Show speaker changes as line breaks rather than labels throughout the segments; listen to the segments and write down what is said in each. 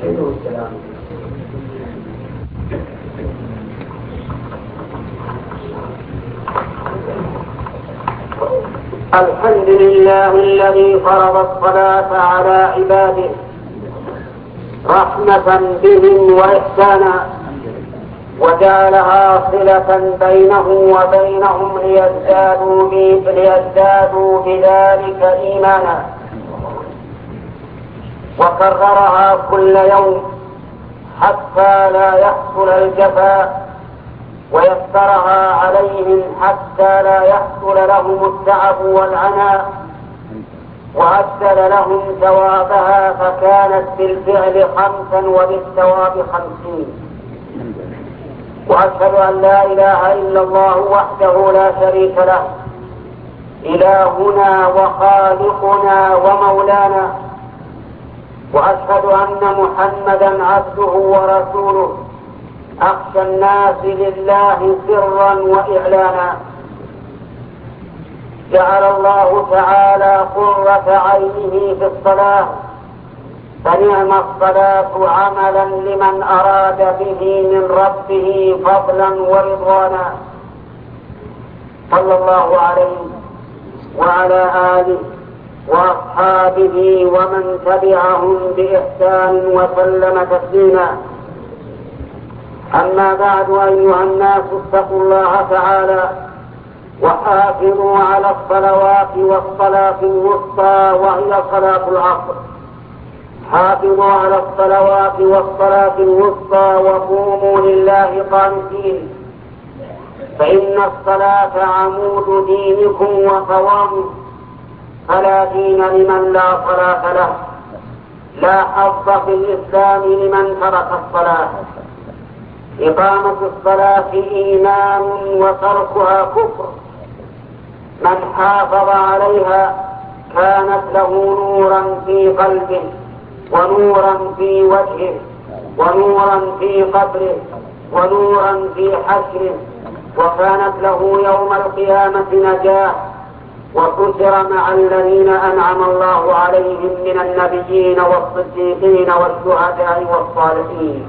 الحمد لله الذي فرض الصلاة على عباده رحمة بهم وإحسانا، وجعلها صلة بينه وبينهم ليزدادوا بذلك إيمانا، وكررها كل يوم حتى لا يحصل الجفاء، ويسرها عليهم حتى لا يحصل لهم التعب والعناء، وأجل لهم ثوابها فكانت بالفعل 5 وبالثواب 50. وأشهد أن لا إله إلا الله وحده لا شريك له، إلهنا وخالقنا ومولانا، وأشهد أن محمدا عبده ورسوله أخشى الناس لله سرا وإعلانا. جعل الله تعالى قرة عينه في الصلاة، فنعم الصلاة عملا لمن أراد به من ربه فضلا ورضوانا. صلى الله عليه وعلى آله وأصحابه ومن تبعهم بإحسان وسلم تسليما. أما بعد، أيها الناس اتقوا الله تعالى وحافظوا على الصلوات والصلاة الوسطى وهي صلاة العصر. حافظوا على الصلوات والصلاة الوسطى وقوموا لله قانتين، فإن الصلاة عمود دينكم وقوامه، فلا دين لمن لا صلاة له، لا حظ في الإسلام لمن ترك الصلاة. إقامة الصلاة إيمان وتركها كفر. من حافظ عليها كانت له نورا في قلبه، ونورا في وجهه، ونورا في قبره، ونورا في حشره، وكانت له يوم القيامة نجاة، وحشر مع الذين أنعم الله عليهم من النبيين والصديقين والشهداء والصالحين.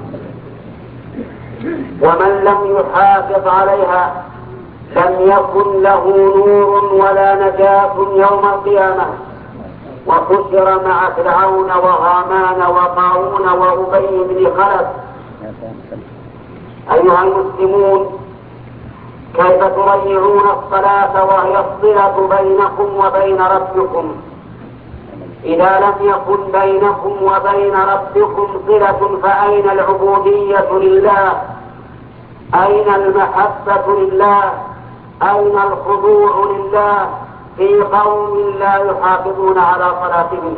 ومن لم يحافظ عليها لم يكن له نور ولا نجاة يوم القيامة، وحشر مع فرعون وهامان وقارون وأبي بن خلف. أيها المسلمون، كيف تضيعون الصلاة وهي الصلة بينكم وبين ربكم؟ إذا لم يكن بينكم وبين ربكم صلة فأين العبودية لله؟ أين المحبة لله؟ أين الخضوع لله في قوم لا يحافظون على صلاتهم؟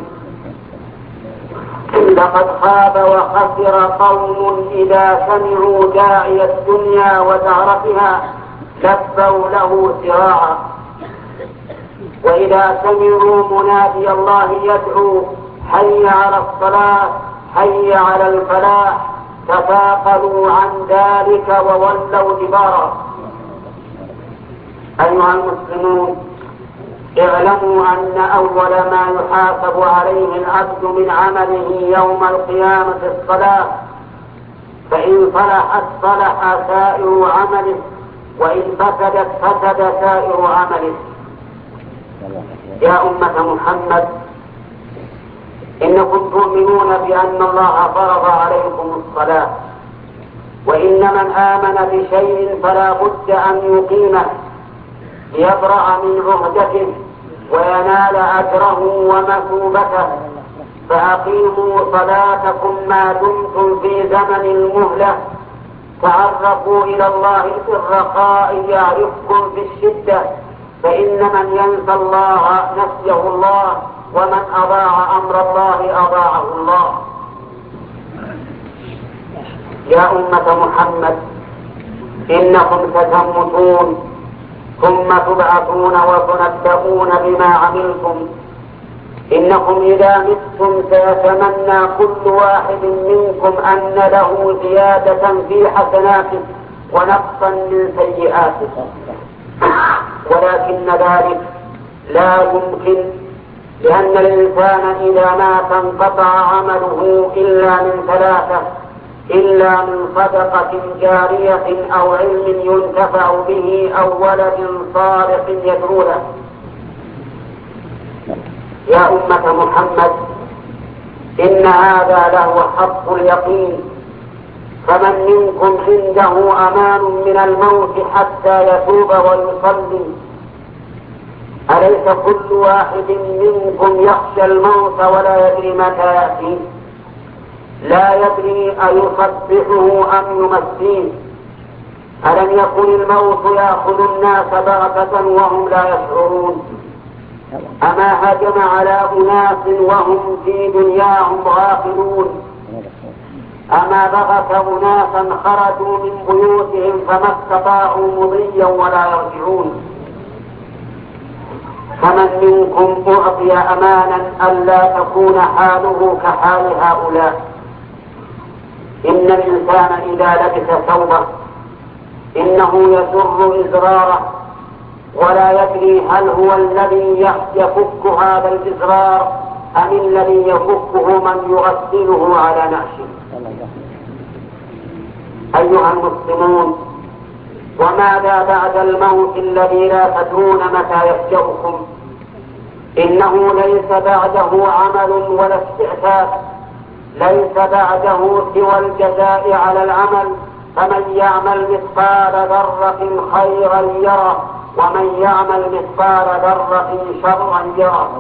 لقد خاب وخسر قوم إذا سمعوا داعي الدنيا وزهرتها لبوا له سراعا، وإذا سمعوا منادي الله يدعو حي على الصلاة حي على الفلاح تثاقلوا عن ذلك وولوا دبارا. أيها المسلمون، اعلموا أن أول ما يحاسب عليه العبد من عمله يوم القيامة الصلاة، فإن صلحت صلح سائر عمله، وإن فسدت فسد سائر عمله. يا أمة محمد، إنكم تؤمنون بأن الله فرض عليكم الصلاة، وإن من آمن بشيء فلا بد أن يقيمه ليبرأ من عهدته وينال أجره ومثوبته. فأقيموا صلاتكم ما دمتم في زمن المهلة، تعرفوا إلى الله في الرخاء يعرفكم في الشدة، فإن من ينسى الله نسيه الله، ومن أضاع أمر الله أضاعه الله. يا أمة محمد، إنكم ستموتون ثم تبعثون وتنبؤون بما عملتم. إنكم إذا متم سيتمنى كل واحد منكم أن له زيادة في حسناته ونقصا من سيئاته، ولكن ذلك لا يمكن لأن الإنسان إذا مات انقطع عمله إلا من ثلاثة: إلا من صدقة جارية أو علم ينتفع به أو ولد صالح يدعو له. يا أمة محمد، إن هذا له حق اليقين، فمن منكم عنده أمان من الموت حتى يتوب ويصلي؟ أليس كل واحد منكم يخشى الموت ولا يدري متى يأتي؟ لا يدري أيصبحه أم يمسيه؟ ألم يكن الموت يأخذ الناس بغتة وهم لا يشعرون؟ أما هجم على أناس وهم في دنياهم غافلون؟ أما بغت أناسا خرجوا من بيوتهم فما استطاعوا مضيا ولا يرجعون؟ فمن منكم أعطي أمانا ألا تكون حاله كحال هؤلاء؟ إن الإنسان إذا لبس ثوبه إنه يسر إزراره ولا يدري هل هو الذي يفك هذا الإزرار أم الذي يفكه من يغسله على نعشه. أيها المسلمون، وماذا بعد الموت الذي لا تدرون متى يفجأكم؟ إنه ليس بعده عمل ولا استعتاب، ليس بعده سوى الجزاء على العمل، فمن يعمل مثقال ذرة خيرا يره ومن يعمل مثقال ذرة شرا يره.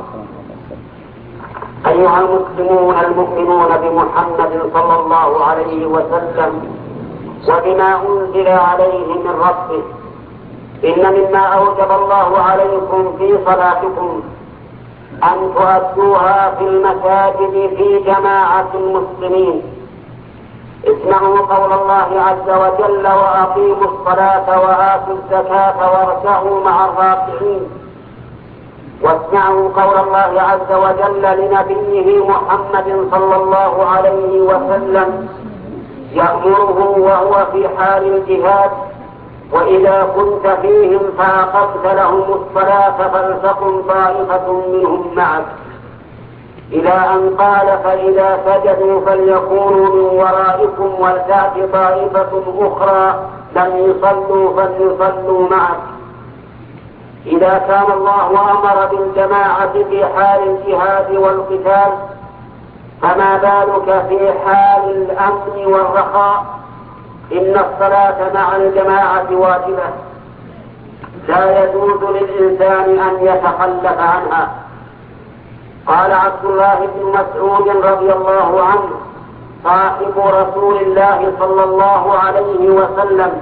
أيها المسلمون المؤمنون بمحمد صلى الله عليه وسلم وبما أنزل عليه من ربه، إن مما أوجب الله عليكم في صلاتكم أن تؤدوها في المساجد في جماعة المسلمين. اسمعوا قول الله عز وجل: وأقيموا الصلاة وآتوا الزكاة واركعوا مع الراكعين. واسمعوا قول الله عز وجل لنبيه محمد صلى الله عليه وسلم يأمره وهو في حال الجهاد: وإذا كنت فيهم فأقمت لهم الصلاة فلتقم طائفة منهم معك، إلى أن قال: فإذا سجدوا فليكونوا من ورائكم ولتأت طائفة أخرى لم يصلوا فليصلوا معك. إذا كان الله أمر بالجماعة في حال الجهاد والقتال، فما بالك في حال الأمن والرخاء؟ إن الصلاة مع الجماعة واجبة، لا يجوز للإنسان أن يتخلف عنها. قال عبد الله بن مسعود رضي الله عنه صاحب رسول الله صلى الله عليه وسلم: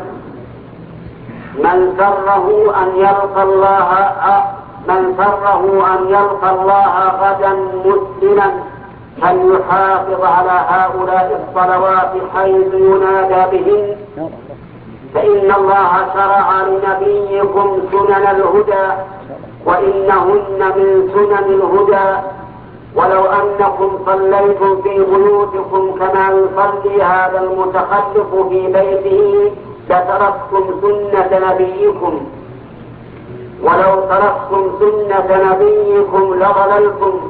من سره أن يلقى الله غدا مسلما فليحافظ على هؤلاء الصلوات حيث ينادى بهن، فإن الله شرع لنبيكم سنن الهدى وإنهن من سنن الهدى. ولو أنكم صليتم في بيوتكم كما يصلي هذا المتخلف في بيته لتركتم سنة نبيكم، ولو تركتم سنة نبيكم لضللتم.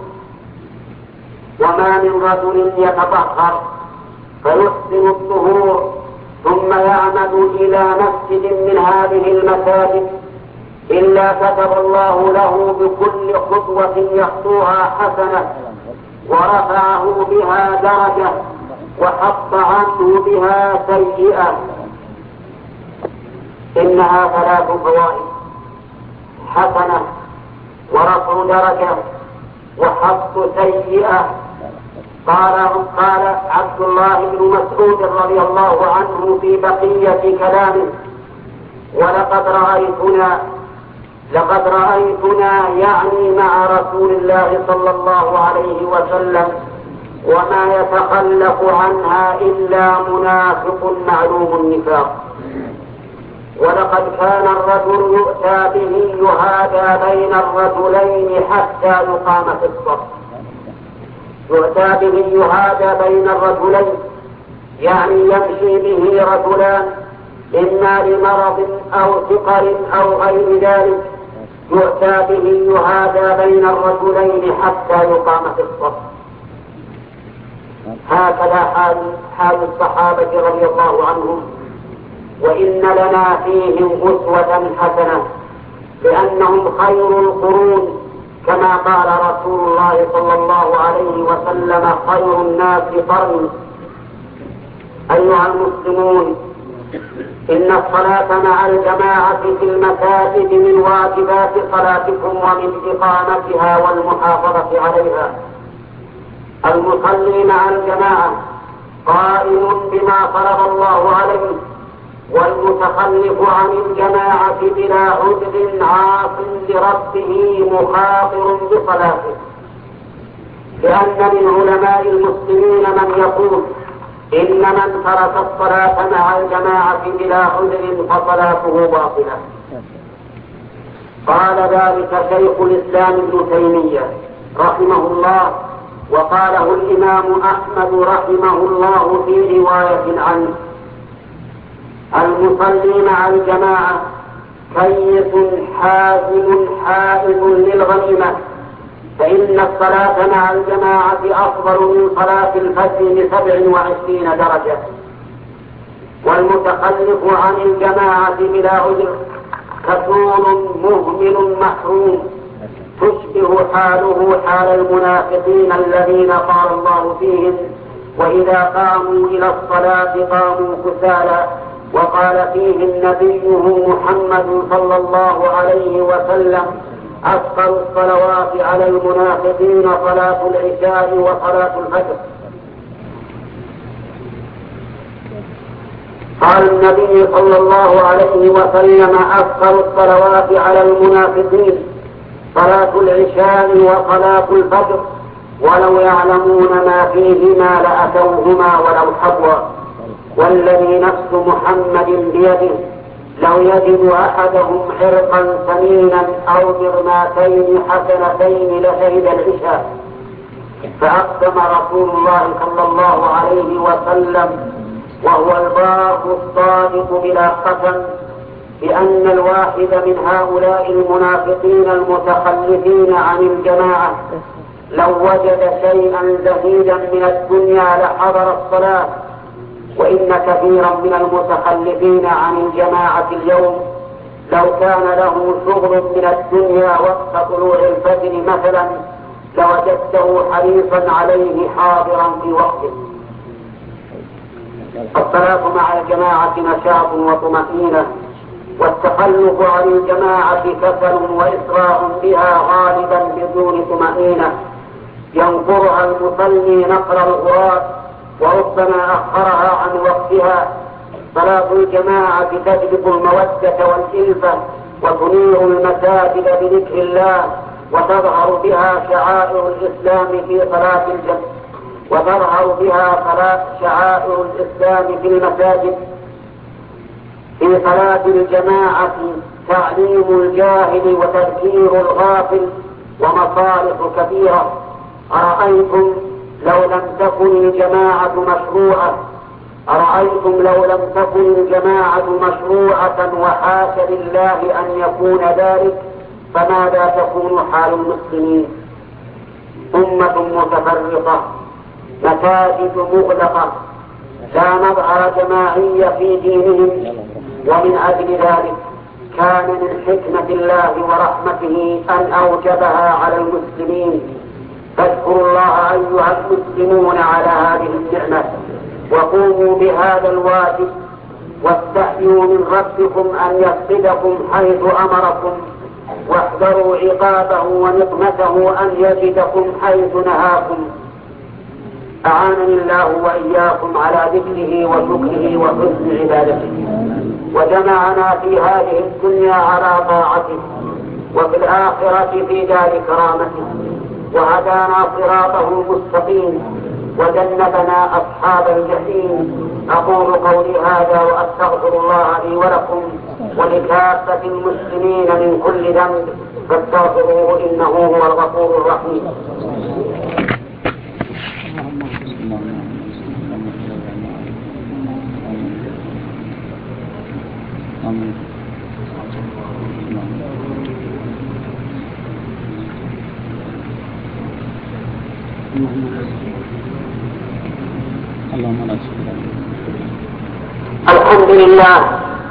وما من رجل يتطهر فيحسن الطهور ثم يعمد إلى مسجد من هذه المساجد إلا كتب الله له بكل خطوة يخطوها حسنة ورفعه بها درجة وحط عنه بها سيئة. إنها ثلاث فوائد: حسنة ورفع درجة وحط سيئة. قال عبد الله بن مسعود رضي الله عنه في بقية كلامه: لقد رأيتنا يعني مع رسول الله صلى الله عليه وسلم وما يتخلف عنها إلا منافق معلوم النفاق. ولقد كان الرجل يؤتى به يهادى بين الرجلين حتى يقام في الصف. يؤتى به يهادى بين الرجلين يعني يمشي به رجلان إما لمرض أو سقر أو غير ذلك، يؤتى به يهادى بين الرجلين حتى يقام في الصف. هكذا حال الصحابة رضي الله عنهم، وإن لنا فيهم أسوة حسنة، لأنهم خير القرون، كما قال رسول الله صلى الله عليه وسلم: خير الناس قرني. أيها المسلمون، إن الصلاة مع الجماعة في المساجد من واجبات صلاتكم ومن إقامتها والمحافظة عليها. المصلي مع الجماعة قائم بما فرض الله عليه، والمتخلف عن الجماعة بلا عذر عاص لربه مخاطر بصلاته، لأن من علماء المسلمين من يقول: إن من ترك الصلاة مع الجماعة بلا عذر فصلاته باطلة. قال ذلك شيخ الإسلام ابن تيمية رحمه الله، وقاله الإمام أحمد رحمه الله في رواية عنه: المصلي مع الجماعة كيس حازم حائز للغنيمة، فإن الصلاة مع الجماعة أفضل من صلاة الفجر ب27 درجة. والمتخلف عن الجماعة بلا عذر كسول مهمل محروم، تشبه حاله حال المنافقين الذين قال الله فيهم: وإذا قاموا إلى الصلاة قاموا كسالى. وقال فيهم نبيه محمد صلى الله عليه وسلم: أثقل الصلوات على المنافقين صلاة العشاء وصلاة الفجر. قال النبي صلى الله عليه وسلم: أثقل الصلوات على المنافقين صلاة العشاء وصلاة الفجر، ولو يعلمون ما فيهما لأتوهما ولو حبوا. والذي نفس محمد بيده لو يجد أحدهم حرقا ثمينا أو برماتين حسنتين لشهد العشاء. فأقسم رسول الله صلى الله عليه وسلم وهو البار الصادق بلا قسم بأن الواحد من هؤلاء المنافقين المتخلفين عن الجماعة لو وجد شيئا زهيدا من الدنيا لحضر الصلاة. وإن كثيرا من المتخلفين عن الجماعة اليوم لو كان له شغل من الدنيا وقت طلوع الفجر مثلا لوجدته حريصا عليه حاضرا في وقته. الصلاة مع الجماعة نشاط وطمأنينة، والتخلف عن الجماعة كسل وإسراع بها غالبا بدون طمأنينة، ينقرها المصلي نقر الغراب وربما أخرها عن وقتها. صلاة الجماعة تجلب المودة والألفة وتنير المساجد بذكر الله، وتظهر بها شعائر الإسلام في صلاة شعائر الإسلام في المساجد. في صلاة الجماعة تعليم الجاهل وتذكير الغافل ومصالح كثيرة. أرأيتم لو لم تكن الجماعة مشروعة وحاش لله أن يكون ذلك، فماذا تكون حال المسلمين؟ أمة متفرقة، مساجد مغلقة، لا مظهر جماعية في دينهم. ومن أجل ذلك كان من حكمة الله ورحمته أن أوجبها على المسلمين. فاذكروا الله أيها المسلمون على هذه النعمة، وقوموا بهذا الواجب، واستحيوا من ربكم أن يفقدكم حيث أمركم، واحذروا عقابه ونقمته أن يجدكم حيث نهاكم. أعانني الله وإياكم على ذكره وشكره وحسن عبادته، وجمعنا في هذه الدنيا على طاعته، وفي الآخرة في دار كرامته، وهدانا صراطه المستقيم، وجنبنا أصحاب الجحيم. أقول قولي هذا وأستغفر الله لي ولكم ولكافة المسلمين من كل ذنب، فاستغفروه إنه هو الغفور الرحيم. الحمد لله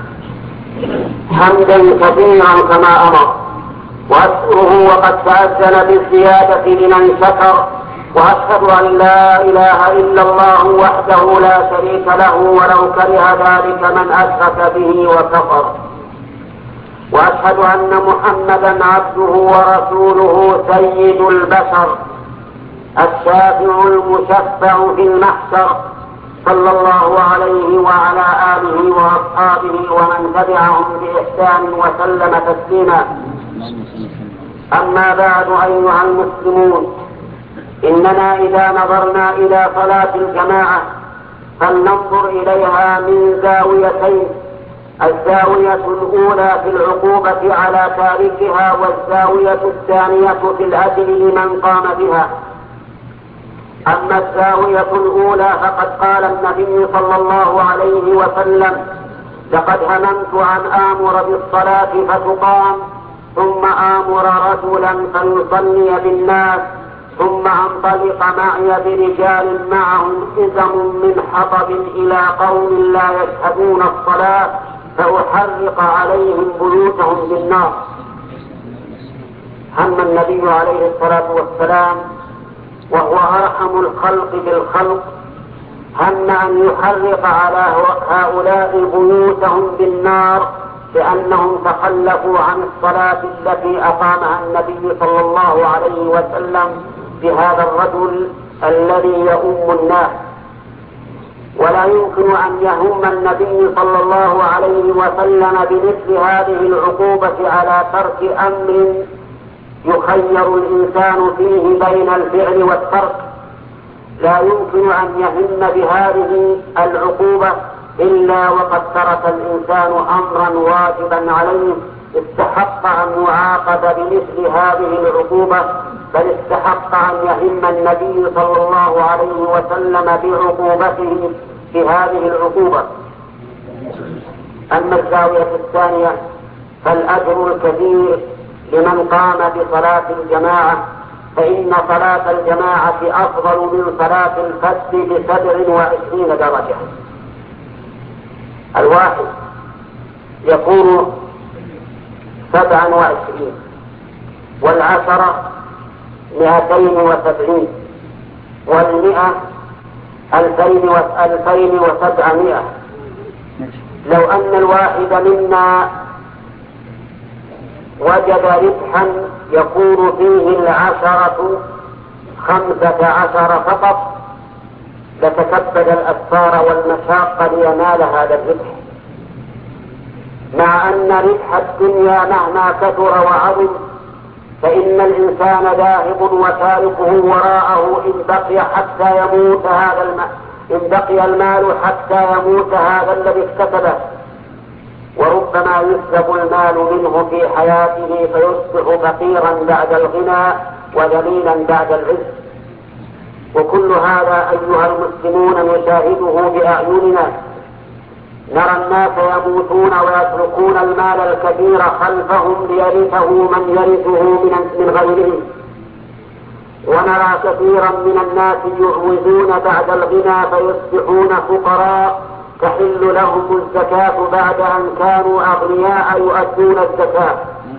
حمدا كثيرا كما أمر، وأشكره وقد تأذن بالزيادة لمن شكر، وأشهد أن لا إله إلا الله وحده لا شريك له ولو كره ذلك من أشرك به وكفر، وأشهد أن محمدا عبده ورسوله سيد البشر الشافع المشفع في المحشر، صلى الله عليه وعلى آله وأصحابه ومن تبعهم بإحسان وسلم تسليما. أما بعد أيها المسلمون، إننا إذا نظرنا إلى صلاة الجماعة فلننظر إليها من زاويتين: الزاوية الأولى في العقوبة على تاركها، والزاوية الثانية في الأجر لمن قام بها. أما الزاوية الأولى فقد قال النبي صلى الله عليه وسلم: لقد هممت أن آمر بالصلاة فتقام، ثم آمر رجلا فيصلي بالناس، ثم أنطلق معي برجال معهم حزم من حطب إلى قوم لا يشهدون الصلاة فأحرق عليهم بيوتهم بالنار. هم النبي عليه الصلاة والسلام وهو أرحم الخلق بالخلق، هم أن يحرق على هؤلاء بيوتهم بالنار لأنهم تخلفوا عن الصلاة التي أقامها النبي صلى الله عليه وسلم بهذا الرجل الذي يؤم الناس. ولا يمكن أن يهم النبي صلى الله عليه وسلم بمثل هذه العقوبة على ترك أمر يخير الإنسان فيه بين الفعل والترك. لا يمكن أن يهم بهذه العقوبة إلا وقد ترك الإنسان أمرا واجبا عليه استحق أن يعاقب بمثل هذه العقوبة، بل استحق أن يهم النبي صلى الله عليه وسلم بعقوبته بهذه العقوبة. أما الزاوية الثانية فالأجر الكبير لمن قام بصلاة الجماعة، فإن صلاة الجماعة أفضل من صلاة الفرد ب27 درجة. الواحد يكون 27، والعشرة 270، والمئة 2700. لو أن الواحد منا وجد ربحا يكون فيه 15 فقط لتكبد الأسفار والمشاق لينال هذا الربح، مع أن ربح الدنيا مهما كثر وعظم فإن الإنسان ذاهب وتاركه وراءه إن بقي المال حتى يموت هذا الذي اكتسبه، وربما يسلب المال منه في حياته فيصبح فقيرا بعد الغنى وذليلا بعد العز. وكل هذا أيها المسلمون نشاهده بأعيننا، نرى الناس يموتون ويتركون المال الكثير خلفهم ليرثه من يرثه من غيرهم، ونرى كثيرا من الناس يعوزون بعد الغنى فيصبحون فقراء تحل لهم الزكاة بعد أن كانوا أغنياء يؤدون الزكاة.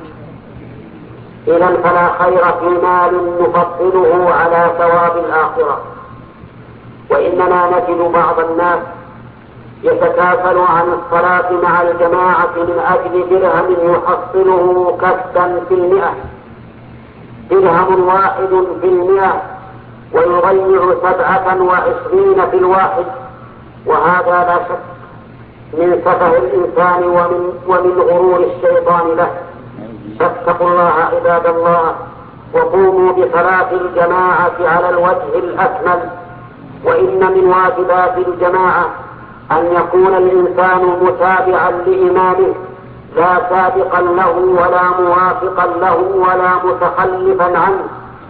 إذا فلا خير في مال نفضله على ثواب الآخرة. وإننا نجد بعض الناس يتكاسل عن الصلاة مع الجماعة من أجل درهم يحصله كسبا في 100، درهم واحد في 100 ويضيع 27 في الواحد، وهذا لا شك من سفه الإنسان ومن غرور الشيطان له. فاتقوا الله عباد الله، وقوموا بصلاة الجماعة على الوجه الأكمل. وإن من واجبات الجماعة أن يكون الإنسان متابعا لإمامه، لا سابقا له ولا موافقا له ولا متخلفا عنه،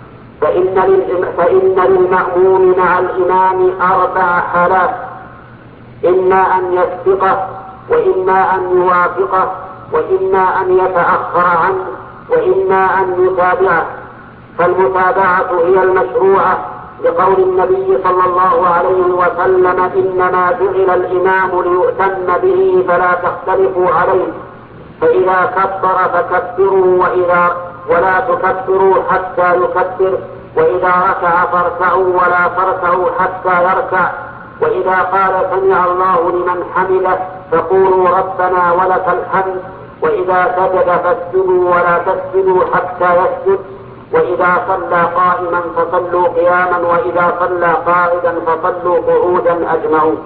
فإن للمأموم مع الإمام 4 حالات: إما أن يسبقه، وإما أن يوافقه، وإما أن يتأخر عنه، وإما أن يتابعه. فالمتابعة هي المشروعة، لقول النبي صلى الله عليه وسلم: إنما جعل الإمام ليؤتم به فلا تختلفوا عليه، فإذا كبر فكبروا ولا تكبروا حتى يكبر، وإذا ركع فاركعوا ولا تركعوا حتى يركع، وإذا قال سمع الله لمن حمده فقولوا ربنا ولك الحمد، وإذا سجد فاسجدوا ولا تسجدوا حتى يسجد، وإذا صلى قائما فصلوا قياما، وإذا صلى قاعدا فصلوا قعودا أجمعون.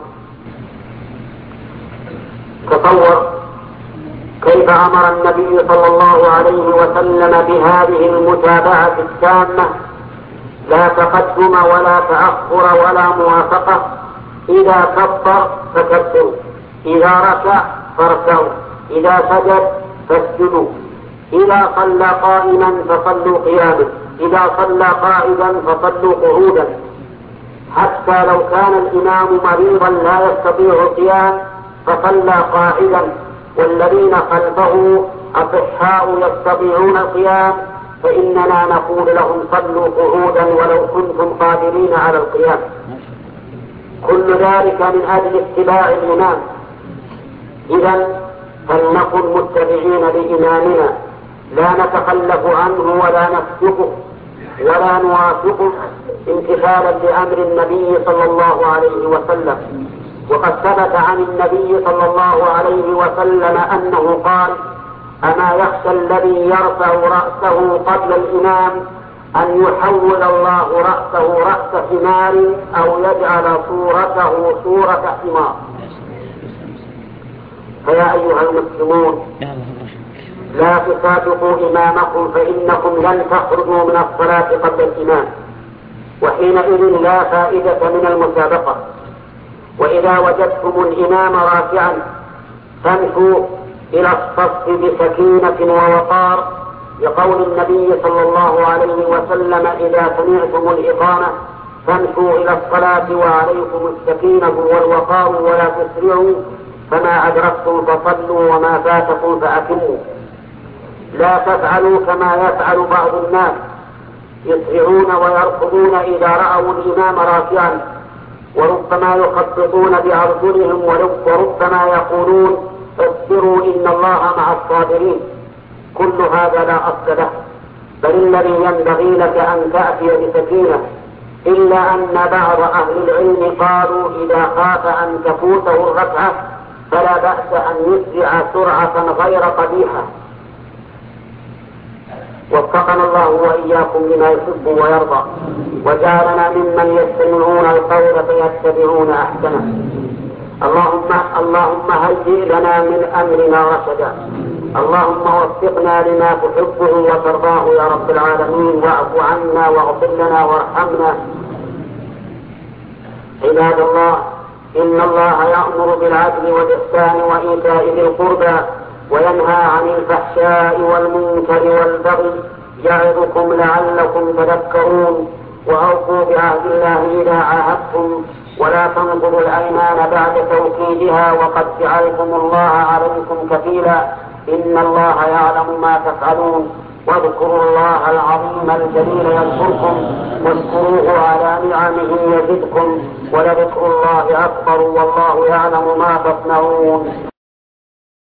تصور كيف أمر النبي صلى الله عليه وسلم بهذه المتابعة التامة، لا تقدم ولا تأخر ولا موافقة. إذا كبر فكبروا، إذا ركع فاركعوا، إذا سجد فاسجدوا، إذا صلى قائما فصلوا قياما، إذا صلى قاعدا فصلوا قعودا. حتى لو كان الإمام مريضا لا يستطيع القيام فصلى قاعدا، والذين خلفه أصحاء يستطيعون القيام، فإننا نقول لهم صلوا قعودا ولو كنتم قادرين على القيام. كل ذلك من أجل اتباع الإمام. إذن فلنكن متبعين لإمامنا، لا نتخلف عنه ولا نسبقه ولا نوافقه امتثالا لأمر النبي صلى الله عليه وسلم. وقد ثبت عن النبي صلى الله عليه وسلم أنه قال: أما يخشى الذي يرفع رأسه قبل الإمام أن يحول الله رأسه رأس حمار أو يجعل صورته صورة حمار. فيا أيها المسلمون، لا تسابقوا إمامكم، فإنكم لن تخرجوا من الصلاة قبل الإمام، وحينئذ لا فائدة من المسابقة. وإذا وجدتم الإمام راكعا فامشوا إلى الصف بسكينة ووقار، لقول النبي صلى الله عليه وسلم: إذا سمعتم الإقامة فامشوا إلى الصلاة وعليكم السكينة والوقار ولا تسرعوا، فما أدركتم فصلوا وما فاتكم فأتموا. لا تفعلوا كما يفعل بعض الناس، يسرعون ويركضون إذا رأوا الإمام راكعا، وربما يخططون بأرجلهم، وربما يقولون: اصبروا إن الله مع الصابرين. كل هذا لا أصل له، بل الذي ينبغي لك أن تأتي بسكينة. إلا أن بعض أهل العلم قالوا: إذا خاف أن تفوته الركعة فلا بأس أن يسرع سرعة غير قبيحة. وفقنا الله وإياكم لما يحب ويرضى، وجعلنا ممن يستمعون القول فيتبعون أحسنه. اللهم هيئ لنا من أمرنا رشدا. اللهم وفقنا لما تحبه وترضاه يا رب العالمين، واعف عنا واغفر لنا وارحمنا. عباد الله، إن الله يأمر بالعدل والإحسان وإيتاء ذي القربى وينهى عن الفحشاء والمنكر والبغي، يعظكم لعلكم تذكرون. وأوفوا بعهد الله إذا عاهدتم، ولا تنقضوا الأيمان بعد توكيدها، وقد جعلتم الله عليكم كفيلا، إن الله يعلم ما تفعلون. واذكروا الله العظيم الجليل يذكركم، واشكروه على نعمه يزدكم، ولذكر الله أكبر، والله يعلم ما تصنعون.